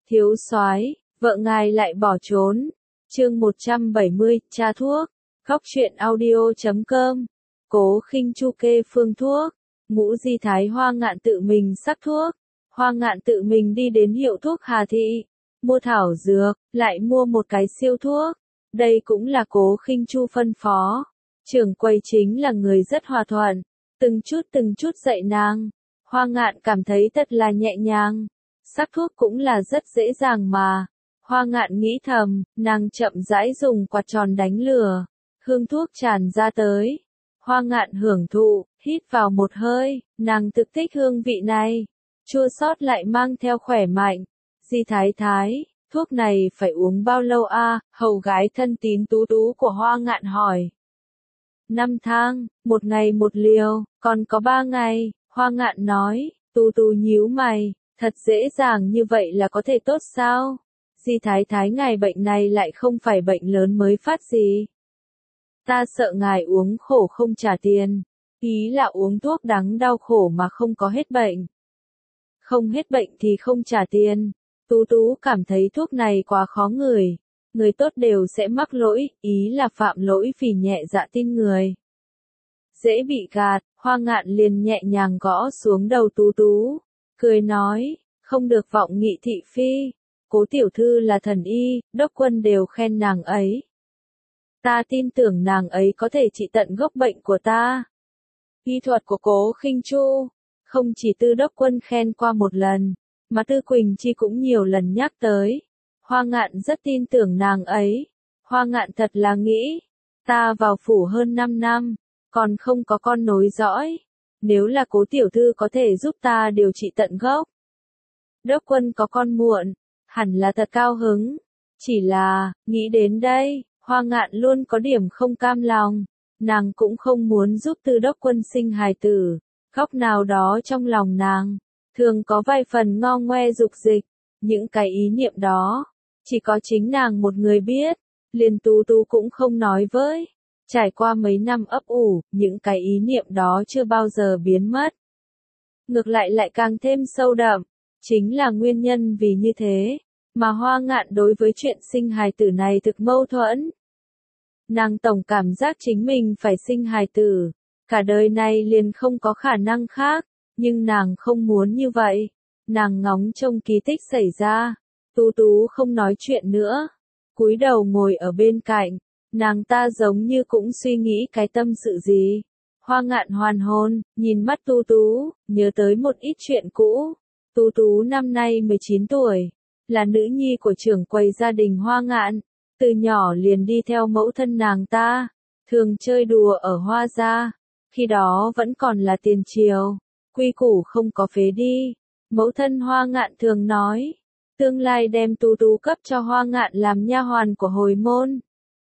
Thiếu soái, vợ ngài lại bỏ trốn. Chương 170, tra thuốc. Góc truyện audio.com. Cố Khinh Chu kê phương thuốc. Ngũ Di Thái Hoa Ngạn tự mình sắc thuốc. Hoa Ngạn tự mình đi đến hiệu thuốc Hà Thị, mua thảo dược, lại mua một cái siêu thuốc. Đây cũng là Cố Khinh Chu phân phó. Trưởng quầy chính là người rất hòa thuận, từng chút dạy nàng. Hoa Ngạn cảm thấy thật là nhẹ nhàng. Sắc thuốc cũng là rất dễ dàng mà. Hoa Ngạn nghĩ thầm, nàng chậm rãi dùng quạt tròn đánh lửa. Hương thuốc tràn ra tới. Hoa Ngạn hưởng thụ, hít vào một hơi, nàng thực thích hương vị này. Chua xót lại mang theo khỏe mạnh. Di Thái Thái, thuốc này phải uống bao lâu a? Hầu gái thân tín Tú Tú của Hoa Ngạn hỏi. 5 tháng, 1 ngày 1 liều, còn có 3 ngày, Hoa Ngạn nói. Tú Tú nhíu mày, thật dễ dàng như vậy là có thể tốt sao? Di Thái Thái, ngài bệnh này lại không phải bệnh lớn mới phát gì. Ta sợ ngài uống khổ không trả tiền. Ý là uống thuốc đắng đau khổ mà không có hết bệnh. Không hết bệnh thì không trả tiền. Tú Tú cảm thấy thuốc này quá khó ngửi. Người tốt đều sẽ mắc lỗi, ý là phạm lỗi vì nhẹ dạ tin người. Dễ bị gạt, Hoa Ngạn liền nhẹ nhàng gõ xuống đầu Tú Tú. Cười nói, không được vọng nghị thị phi. Cố tiểu thư là thần y, đốc quân đều khen nàng ấy. Ta tin tưởng nàng ấy có thể trị tận gốc bệnh của ta. Y thuật của Cố Khinh Chu, không chỉ Tư đốc quân khen qua một lần, mà Tư Quỳnh Chi cũng nhiều lần nhắc tới. Hoa Ngạn rất tin tưởng nàng ấy. Hoa Ngạn thật là nghĩ, ta vào phủ hơn 5 năm, còn không có con nối dõi. Nếu là Cố tiểu thư có thể giúp ta điều trị tận gốc. Đốc quân có con muộn, hẳn là thật cao hứng. Chỉ là, nghĩ đến đây, Hoa Ngạn luôn có điểm không cam lòng. Nàng cũng không muốn giúp Tư đốc quân sinh hài tử. Góc nào đó trong lòng nàng, thường có vài phần ngo ngoe dục dịch. Những cái ý niệm đó, chỉ có chính nàng một người biết. Liền Tú Tú cũng không nói với. Trải qua mấy năm ấp ủ, những cái ý niệm đó chưa bao giờ biến mất. Ngược lại càng thêm sâu đậm. Chính là nguyên nhân vì như thế, mà Hoa Ngạn đối với chuyện sinh hài tử này thực mâu thuẫn. Nàng tổng cảm giác chính mình phải sinh hài tử, cả đời này liền không có khả năng khác, nhưng nàng không muốn như vậy. Nàng ngóng trông kỳ tích xảy ra. Tú Tú không nói chuyện nữa, cúi đầu ngồi ở bên cạnh, nàng ta giống như cũng suy nghĩ cái tâm sự gì. Hoa Ngạn hoàn hồn, nhìn mắt Tú Tú, nhớ tới một ít chuyện cũ. Tú Tú năm nay 19 tuổi, là nữ nhi của trưởng quầy gia đình Hoa Ngạn, từ nhỏ liền đi theo mẫu thân nàng ta, thường chơi đùa ở Hoa gia, khi đó vẫn còn là tiền triều, quy củ không có phế đi. Mẫu thân Hoa Ngạn thường nói, tương lai đem Tú Tú cấp cho Hoa Ngạn làm nha hoàn của hồi môn.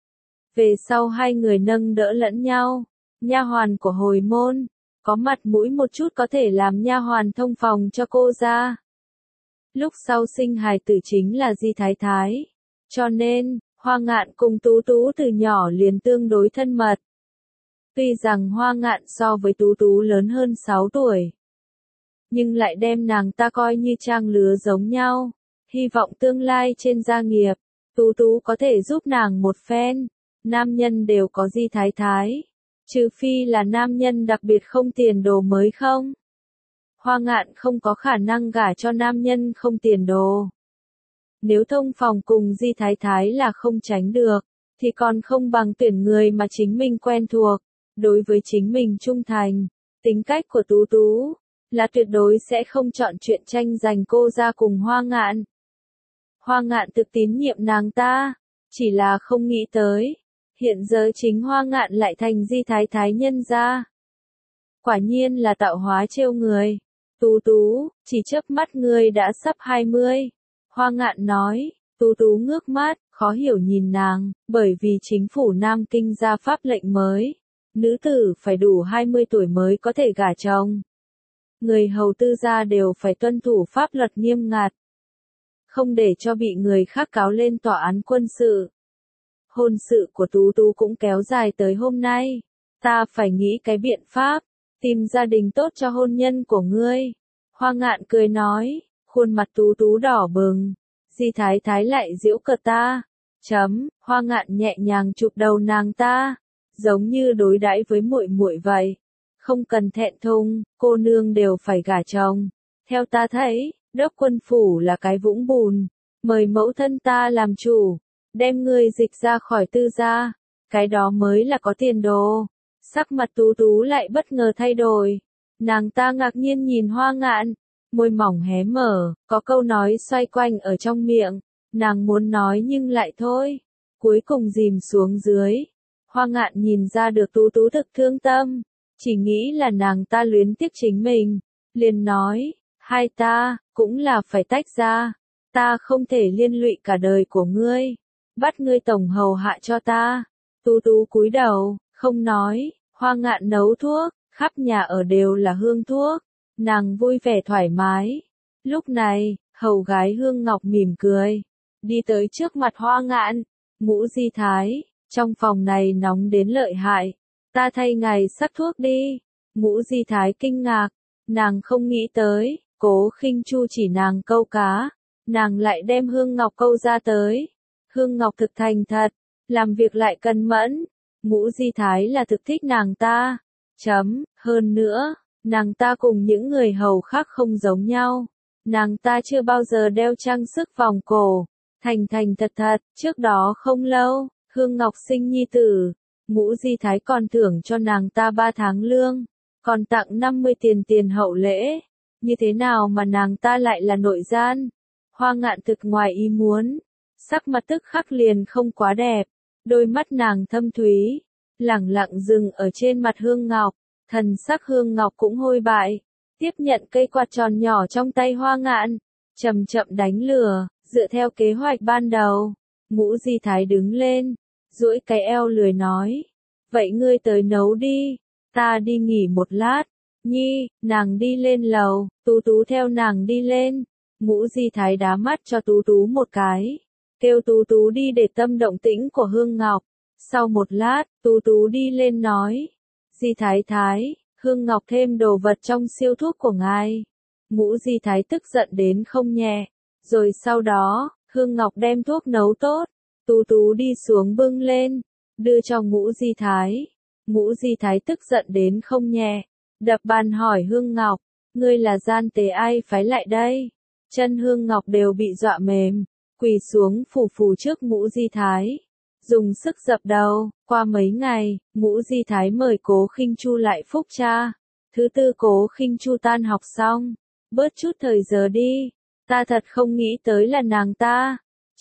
Về sau hai người nâng đỡ lẫn nhau, nha hoàn của hồi môn, có mặt mũi một chút có thể làm nha hoàn thông phòng cho cô ra. Lúc sau sinh hài tử chính là Di Thái Thái, cho nên, Hoa Ngạn cùng Tú Tú từ nhỏ liền tương đối thân mật. Tuy rằng Hoa Ngạn so với Tú Tú lớn hơn 6 tuổi, nhưng lại đem nàng ta coi như trang lứa giống nhau, hy vọng tương lai trên gia nghiệp, Tú Tú có thể giúp nàng một phen. Nam nhân đều có Di Thái Thái, trừ phi là nam nhân đặc biệt không tiền đồ mới không. Hoa Ngạn không có khả năng gả cho nam nhân không tiền đồ. Nếu thông phòng cùng Di Thái Thái là không tránh được, thì còn không bằng tuyển người mà chính mình quen thuộc, đối với chính mình trung thành. Tính cách của Tú Tú là tuyệt đối sẽ không chọn chuyện tranh giành cô ra cùng Hoa Ngạn. Hoa Ngạn thực tín nhiệm nàng ta, chỉ là không nghĩ tới, hiện giờ chính Hoa Ngạn lại thành Di Thái Thái nhân gia. Quả nhiên là tạo hóa trêu người. Tú Tú, chỉ chớp mắt ngươi đã sắp 20. Hoa Ngạn nói. Tú Tú ngước mắt, khó hiểu nhìn nàng, bởi vì chính phủ Nam Kinh ra pháp lệnh mới. Nữ tử phải đủ 20 tuổi mới có thể gả chồng. Người hầu tư gia đều phải tuân thủ pháp luật nghiêm ngặt. Không để cho bị người khác cáo lên tòa án quân sự. Hôn sự của Tú Tú cũng kéo dài tới hôm nay. Ta phải nghĩ cái biện pháp, tìm gia đình tốt cho hôn nhân của ngươi. Hoa Ngạn cười nói, khuôn mặt Tú Tú đỏ bừng. Di Thái Thái lại giễu cợt ta. Hoa Ngạn nhẹ nhàng chụp đầu nàng ta, giống như đối đãi với muội muội vậy. Không cần thẹn thùng, cô nương đều phải gả chồng. Theo ta thấy, Đốc Quân phủ là cái vũng bùn, mời mẫu thân ta làm chủ, đem ngươi dịch ra khỏi Tư gia, cái đó mới là có tiền đồ. Sắc mặt Tú Tú lại bất ngờ thay đổi. Nàng ta ngạc nhiên nhìn Hoa Ngạn, môi mỏng hé mở, có câu nói xoay quanh ở trong miệng, nàng muốn nói nhưng lại thôi, cuối cùng dìm xuống dưới. Hoa Ngạn nhìn ra được Tú Tú thực thương tâm, chỉ nghĩ là nàng ta luyến tiếc chính mình, liền nói, hai ta, cũng là phải tách ra, ta không thể liên lụy cả đời của ngươi, bắt ngươi tổng hầu hạ cho ta. Tú Tú cúi đầu, không nói. Hoa Ngạn nấu thuốc, khắp nhà ở đều là hương thuốc, nàng vui vẻ thoải mái. Lúc này, hầu gái Hương Ngọc mỉm cười, đi tới trước mặt Hoa Ngạn, Ngũ Di Thái, trong phòng này nóng đến lợi hại, ta thay ngài sắc thuốc đi. Ngũ Di Thái kinh ngạc, nàng không nghĩ tới, Cố Khinh Chu chỉ nàng câu cá, nàng lại đem Hương Ngọc câu ra tới. Hương Ngọc thực thành thật, làm việc lại cẩn mẫn. Ngũ Di Thái là thực thích nàng ta. Hơn nữa, nàng ta cùng những người hầu khác không giống nhau. Nàng ta chưa bao giờ đeo trang sức vòng cổ. Thành thật, trước đó không lâu, Hương Ngọc sinh nhi tử. Ngũ Di Thái còn thưởng cho nàng ta 3 tháng lương, còn tặng 50 tiền hậu lễ. Như thế nào mà nàng ta lại là nội gian? Hoa Ngạn thực ngoài ý muốn. Sắc mặt tức khắc liền không quá đẹp. Đôi mắt nàng thâm thúy, lẳng lặng dừng ở trên mặt Hương Ngọc, thần sắc Hương Ngọc cũng hôi bại, tiếp nhận cây quạt tròn nhỏ trong tay Hoa Ngạn, chậm chậm đánh lửa, dựa theo kế hoạch ban đầu. Ngũ Di Thái đứng lên, duỗi cái eo lười nói, vậy ngươi tới nấu đi, ta đi nghỉ một lát. Nhi, nàng đi lên lầu, Tú Tú theo nàng đi lên. Ngũ Di Thái đá mắt cho Tú Tú một cái, kêu Tú Tú đi để tâm động tĩnh của Hương Ngọc. Sau một lát, Tú Tú đi lên nói, Di Thái Thái, Hương Ngọc thêm đồ vật trong siêu thuốc của ngài. Ngũ Di Thái tức giận đến không nhẹ. Rồi sau đó, Hương Ngọc đem thuốc nấu tốt, Tú Tú đi xuống bưng lên, đưa cho Ngũ Di Thái. Ngũ Di Thái tức giận đến không nhẹ, đập bàn hỏi Hương Ngọc, ngươi là gian tế ai phái lại đây? Chân Hương Ngọc đều bị dọa mềm, quỳ xuống phù trước Ngũ Di Thái, dùng sức dập đầu. Qua mấy ngày, Ngũ Di Thái mời Cố Khinh Chu lại phúc tra. Thứ tư Cố Khinh Chu tan học xong, bớt chút thời giờ đi, ta thật không nghĩ tới là nàng ta.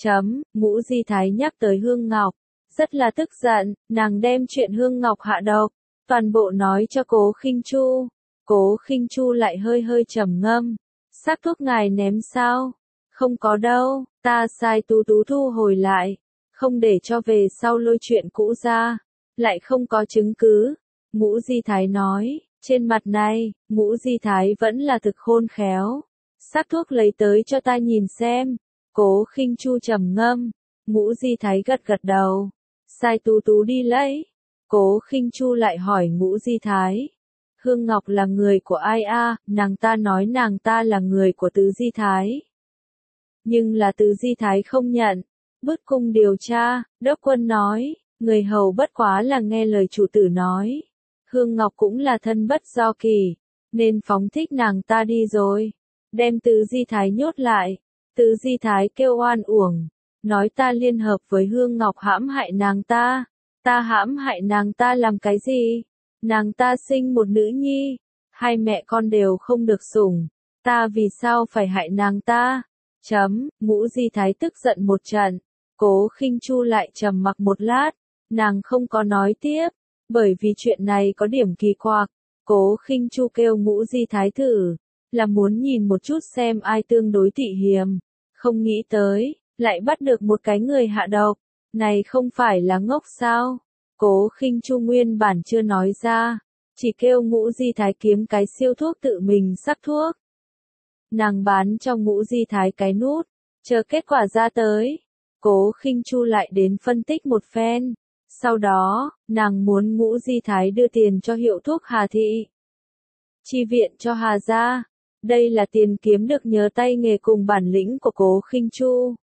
Ngũ Di Thái nhắc tới Hương Ngọc, rất là tức giận, nàng đem chuyện Hương Ngọc hạ độc, toàn bộ nói cho Cố Khinh Chu. Cố Khinh Chu lại hơi trầm ngâm, xác thuốc ngài ném sao? Không có đâu, ta sai Tú Tú thu hồi lại, không để cho về sau lôi chuyện cũ ra, lại không có chứng cứ. Ngũ Di Thái nói, trên mặt này, Ngũ Di Thái vẫn là thực khôn khéo. Xác thuốc lấy tới cho ta nhìn xem. Cố Khinh Chu trầm ngâm, Ngũ Di Thái gật đầu, sai Tú Tú đi lấy. Cố Khinh Chu lại hỏi Ngũ Di Thái, Hương Ngọc là người của ai a? Nàng ta nói nàng ta là người của Tứ Di Thái. Nhưng là Tứ Di Thái không nhận. Bức cung điều tra, Đốc Quân nói, người hầu bất quá là nghe lời chủ tử nói. Hương Ngọc cũng là thân bất do kỳ, nên phóng thích nàng ta đi rồi. Đem Tứ Di Thái nhốt lại. Tứ Di Thái kêu oan uổng, nói ta liên hợp với Hương Ngọc hãm hại nàng ta. Ta hãm hại nàng ta làm cái gì? Nàng ta sinh một nữ nhi, hai mẹ con đều không được sủng, ta vì sao phải hại nàng ta? Ngũ Di Thái tức giận một trận. Cố Khinh Chu lại trầm mặc một lát, nàng không có nói tiếp, bởi vì chuyện này có điểm kỳ quặc. Cố Khinh Chu kêu Ngũ Di Thái thử, là muốn nhìn một chút xem ai tương đối tị hiềm, không nghĩ tới, lại bắt được một cái người hạ độc, này không phải là ngốc sao? Cố Khinh Chu nguyên bản chưa nói ra, chỉ kêu Ngũ Di Thái kiếm cái siêu thuốc tự mình sắc thuốc. Nàng bán cho Ngũ Di Thái cái nút, chờ kết quả ra tới. Cố Khinh Chu lại đến phân tích một phen. Sau đó, nàng muốn Ngũ Di Thái đưa tiền cho hiệu thuốc Hà Thị, chi viện cho Hà gia. Đây là tiền kiếm được nhờ tay nghề cùng bản lĩnh của Cố Khinh Chu.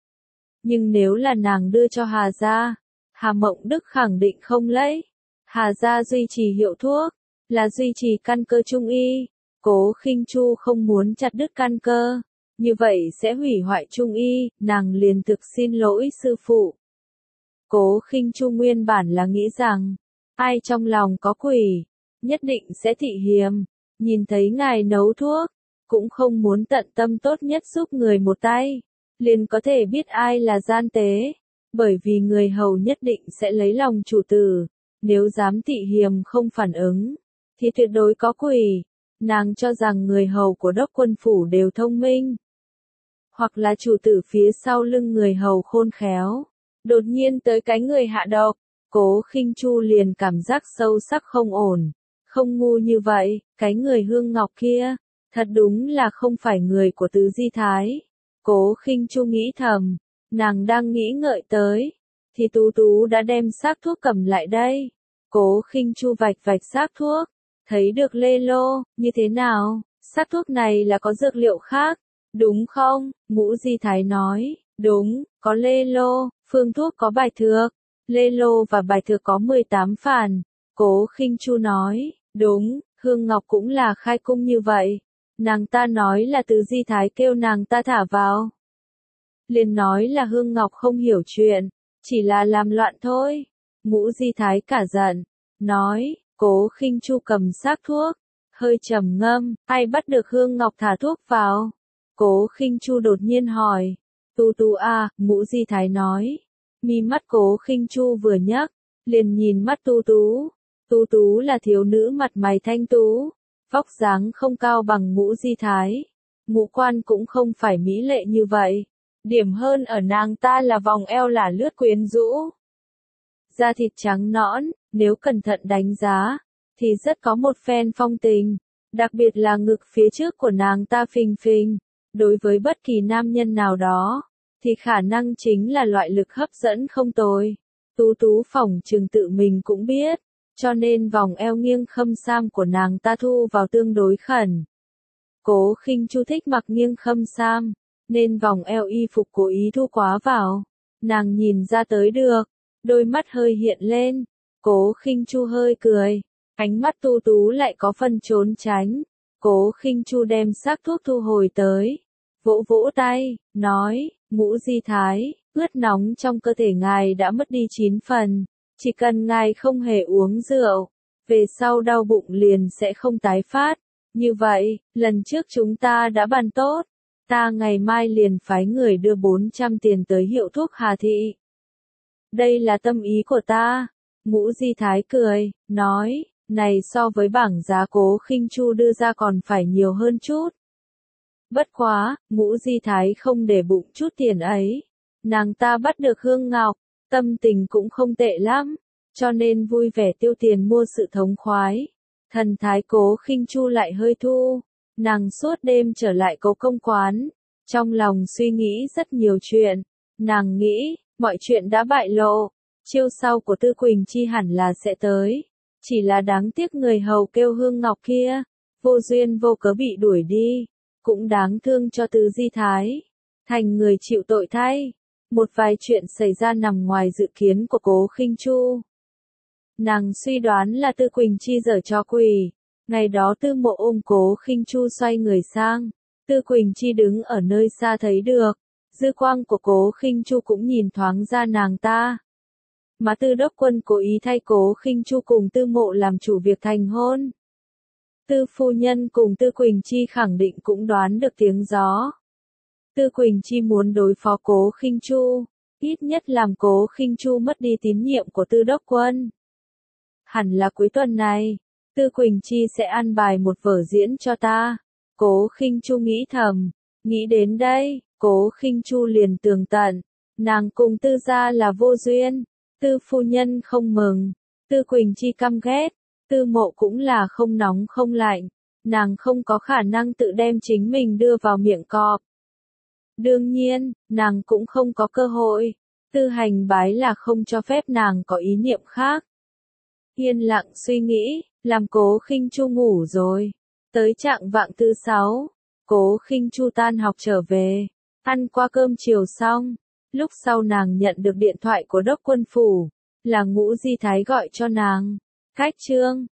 Nhưng nếu là nàng đưa cho Hà gia, Hà Mộng Đức khẳng định không lấy. Hà gia duy trì hiệu thuốc, là duy trì căn cơ trung y. Cố Khinh Chu không muốn chặt đứt căn cơ, như vậy sẽ hủy hoại trung y, nàng liền thực xin lỗi sư phụ. Cố Khinh Chu nguyên bản là nghĩ rằng, ai trong lòng có quỷ, nhất định sẽ thị hiềm, nhìn thấy ngài nấu thuốc, cũng không muốn tận tâm tốt nhất giúp người một tay, liền có thể biết ai là gian tế, bởi vì người hầu nhất định sẽ lấy lòng chủ tử, nếu dám thị hiềm không phản ứng, thì tuyệt đối có quỷ. Nàng cho rằng người hầu của Đốc Quân phủ đều thông minh, hoặc là chủ tử phía sau lưng người hầu khôn khéo, đột nhiên tới cái người hạ độc, Cố Khinh Chu liền cảm giác sâu sắc không ổn, không ngu như vậy, cái người Hương Ngọc kia, thật đúng là không phải người của Tứ Di Thái. Cố Khinh Chu nghĩ thầm, nàng đang nghĩ ngợi tới, thì Tú Tú đã đem xác thuốc cầm lại đây. Cố Khinh Chu vạch vạch xác thuốc, thấy được lê lô, như thế nào, xác thuốc này là có dược liệu khác, đúng không? Ngũ Di Thái nói, đúng, có lê lô, phương thuốc có bài thược, lê lô và bài thược có 18 phản. Cố Khinh Chu nói, đúng, Hương Ngọc cũng là khai cung như vậy, nàng ta nói là Tứ Di Thái kêu nàng ta thả vào. Liền nói là Hương Ngọc không hiểu chuyện, chỉ là làm loạn thôi. Ngũ Di Thái cả giận, nói, Cố Khinh Chu cầm xác thuốc, hơi trầm ngâm, ai bắt được Hương Ngọc thả thuốc vào? Cố Khinh Chu đột nhiên hỏi, Tú Tú à, Ngũ Di Thái nói. Mi mắt Cố Khinh Chu vừa nhấc, liền nhìn mắt Tú Tú. Tú Tú là thiếu nữ mặt mày thanh tú, vóc dáng không cao bằng Ngũ Di Thái, ngũ quan cũng không phải mỹ lệ như vậy. Điểm hơn ở nàng ta là vòng eo là lướt quyến rũ. Da thịt trắng nõn, nếu cẩn thận đánh giá, thì rất có một phen phong tình, đặc biệt là ngực phía trước của nàng ta phình phình. Đối với bất kỳ nam nhân nào đó, thì khả năng chính là loại lực hấp dẫn không tồi. Tú Tú phỏng chừng tự mình cũng biết, cho nên vòng eo nghiêng khâm sam của nàng ta thu vào tương đối khẩn. Cố Khinh Chu thích mặc nghiêng khâm sam, nên vòng eo y phục cố ý thu quá vào. Nàng nhìn ra tới được, đôi mắt hơi hiện lên. Cố Khinh Chu hơi cười, ánh mắt Tú Tú lại có phần trốn tránh. Cố Khinh Chu đem xác thuốc thu hồi tới, vỗ vỗ tay, nói, Ngũ Di Thái, ướt nóng trong cơ thể ngài đã mất đi 9 phần, chỉ cần ngài không hề uống rượu, về sau đau bụng liền sẽ không tái phát. Như vậy, lần trước chúng ta đã bàn tốt, ta ngày mai liền phái người đưa 400 tiền tới hiệu thuốc Hà Thị. Đây là tâm ý của ta. Ngũ Di Thái cười, nói, này so với bảng giá Cố Khinh Chu đưa ra còn phải nhiều hơn chút. Bất quá, Ngũ Di Thái không để bụng chút tiền ấy. Nàng ta bắt được Hương Ngọc, tâm tình cũng không tệ lắm, cho nên vui vẻ tiêu tiền mua sự thống khoái. Thần thái Cố Khinh Chu lại hơi thu, nàng suốt đêm trở lại Cố công quán, trong lòng suy nghĩ rất nhiều chuyện. Nàng nghĩ, mọi chuyện đã bại lộ, chiêu sau của Tư Quỳnh Chi hẳn là sẽ tới. Chỉ là đáng tiếc người hầu kêu Hương Ngọc kia, vô duyên vô cớ bị đuổi đi, cũng đáng thương cho Tứ Di Thái, thành người chịu tội thay. Một vài chuyện xảy ra nằm ngoài dự kiến của Cố Khinh Chu. Nàng suy đoán là Tư Quỳnh Chi giở trò quỷ. Ngày đó Tư Mộ ôm Cố Khinh Chu xoay người sang, Tư Quỳnh Chi đứng ở nơi xa thấy được, dư quang của Cố Khinh Chu cũng nhìn thoáng ra nàng ta. Mà Tư Đốc Quân cố ý thay Cố Khinh Chu cùng Tư Mộ làm chủ việc thành hôn. Tư phu nhân cùng Tư Quỳnh Chi khẳng định cũng đoán được tiếng gió. Tư Quỳnh Chi muốn đối phó Cố Khinh Chu, ít nhất làm Cố Khinh Chu mất đi tín nhiệm của Tư Đốc Quân. Hẳn là cuối tuần này, Tư Quỳnh Chi sẽ an bài một vở diễn cho ta. Cố Khinh Chu nghĩ thầm, nghĩ đến đây, Cố Khinh Chu liền tường tận, nàng cùng Tư gia là vô duyên, Tư phu nhân không mừng, Tư Quỳnh Chi căm ghét, Tư Mộ cũng là không nóng không lạnh, nàng không có khả năng tự đem chính mình đưa vào miệng cọp. Đương nhiên, nàng cũng không có cơ hội, Tư Hành Bái là không cho phép nàng có ý niệm khác. Yên lặng suy nghĩ, làm Cố Khinh Chu ngủ rồi. Tới trạng vạng thứ 6, Cố Khinh Chu tan học trở về, ăn qua cơm chiều xong, Lúc sau nàng nhận được điện thoại của đốc quân phủ, là Ngũ Di Thái gọi cho nàng. Khách trương,